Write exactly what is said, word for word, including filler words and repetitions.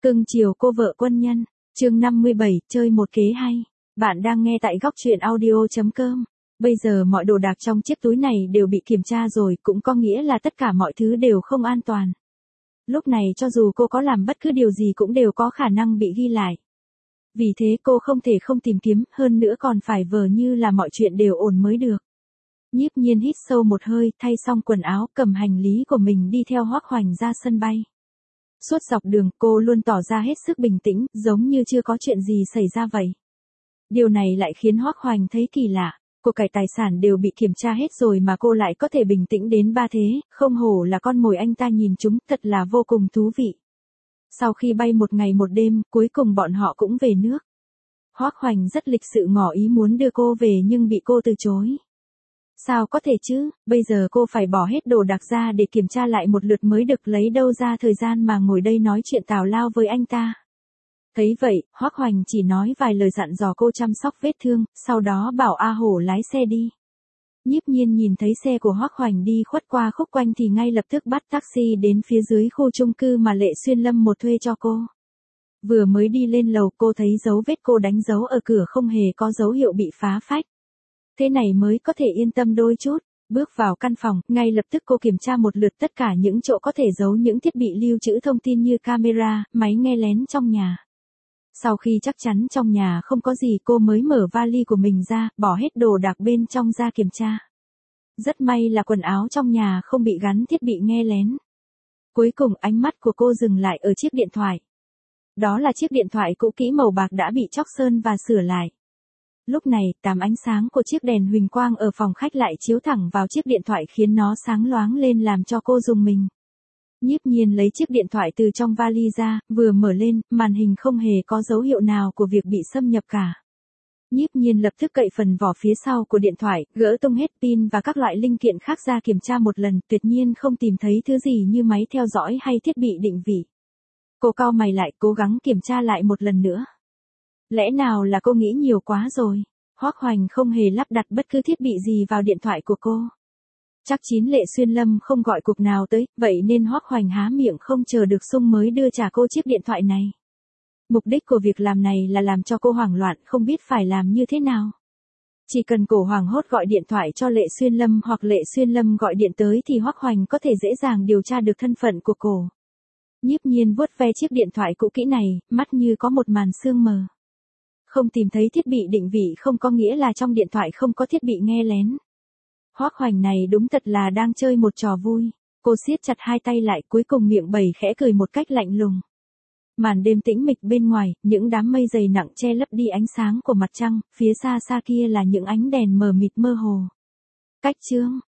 Cưng chiều cô vợ quân nhân, chương năm mươi bảy, chơi một kế hay. Bạn đang nghe tại góc truyện audio.com. Bây giờ mọi đồ đạc trong chiếc túi này đều bị kiểm tra rồi, cũng có nghĩa là tất cả mọi thứ đều không an toàn. Lúc này cho dù cô có làm bất cứ điều gì cũng đều có khả năng bị ghi lại. Vì thế cô không thể không tìm kiếm, hơn nữa còn phải vờ như là mọi chuyện đều ổn mới được. Nhiếp Nhiên hít sâu một hơi, thay xong quần áo, cầm hành lý của mình đi theo Hoắc Hoành ra sân bay. Suốt dọc đường cô luôn tỏ ra hết sức bình tĩnh, giống như chưa có chuyện gì xảy ra vậy. Điều này lại khiến Hoắc Hoành thấy kỳ lạ, của cải tài sản đều bị kiểm tra hết rồi mà cô lại có thể bình tĩnh đến ba thế, không hổ là con mồi anh ta nhìn chúng, thật là vô cùng thú vị. Sau khi bay một ngày một đêm, cuối cùng bọn họ cũng về nước. Hoắc Hoành rất lịch sự ngỏ ý muốn đưa cô về nhưng bị cô từ chối. Sao có thể chứ, bây giờ cô phải bỏ hết đồ đạc ra để kiểm tra lại một lượt mới được, lấy đâu ra thời gian mà ngồi đây nói chuyện tào lao với anh ta. Thấy vậy, Hoắc Hoành chỉ nói vài lời dặn dò cô chăm sóc vết thương, sau đó bảo A Hổ lái xe đi. Nhiếp Nhiên nhìn thấy xe của Hoắc Hoành đi khuất qua khúc quanh thì ngay lập tức bắt taxi đến phía dưới khu chung cư mà Lệ Xuyên Lâm một thuê cho cô. Vừa mới đi lên lầu cô thấy dấu vết cô đánh dấu ở cửa không hề có dấu hiệu bị phá phách. Thế này mới có thể yên tâm đôi chút. Bước vào căn phòng, ngay lập tức cô kiểm tra một lượt tất cả những chỗ có thể giấu những thiết bị lưu trữ thông tin như camera, máy nghe lén trong nhà. Sau khi chắc chắn trong nhà không có gì cô mới mở vali của mình ra, bỏ hết đồ đạc bên trong ra kiểm tra. Rất may là quần áo trong nhà không bị gắn thiết bị nghe lén. Cuối cùng ánh mắt của cô dừng lại ở chiếc điện thoại. Đó là chiếc điện thoại cũ kỹ màu bạc đã bị chóc sơn và sửa lại. Lúc này, tám ánh sáng của chiếc đèn huỳnh quang ở phòng khách lại chiếu thẳng vào chiếc điện thoại khiến nó sáng loáng lên làm cho cô rùng mình. Nhiếp Nhiên lấy chiếc điện thoại từ trong vali ra, vừa mở lên, màn hình không hề có dấu hiệu nào của việc bị xâm nhập cả. Nhiếp Nhiên lập tức cậy phần vỏ phía sau của điện thoại, gỡ tung hết pin và các loại linh kiện khác ra kiểm tra một lần, tuyệt nhiên không tìm thấy thứ gì như máy theo dõi hay thiết bị định vị. Cô cau mày lại, cố gắng kiểm tra lại một lần nữa. Lẽ nào là cô nghĩ nhiều quá rồi? Hoắc Hoành không hề lắp đặt bất cứ thiết bị gì vào điện thoại của cô. Chắc chín Lệ Xuyên Lâm không gọi cuộc nào tới, vậy nên Hoắc Hoành há miệng không chờ được sung mới đưa trả cô chiếc điện thoại này. Mục đích của việc làm này là làm cho cô hoảng loạn, không biết phải làm như thế nào. Chỉ cần cổ hoảng hốt gọi điện thoại cho Lệ Xuyên Lâm hoặc Lệ Xuyên Lâm gọi điện tới thì Hoắc Hoành có thể dễ dàng điều tra được thân phận của cô. Nhiếp Nhiên vuốt ve chiếc điện thoại cũ kỹ này, mắt như có một màn sương mờ. Không tìm thấy thiết bị định vị không có nghĩa là trong điện thoại không có thiết bị nghe lén. Hoắc Hoành này đúng thật là đang chơi một trò vui. Cô siết chặt hai tay lại, cuối cùng miệng bầy khẽ cười một cách lạnh lùng. Màn đêm tĩnh mịch bên ngoài, những đám mây dày nặng che lấp đi ánh sáng của mặt trăng, phía xa xa kia là những ánh đèn mờ mịt mơ hồ. Cách chương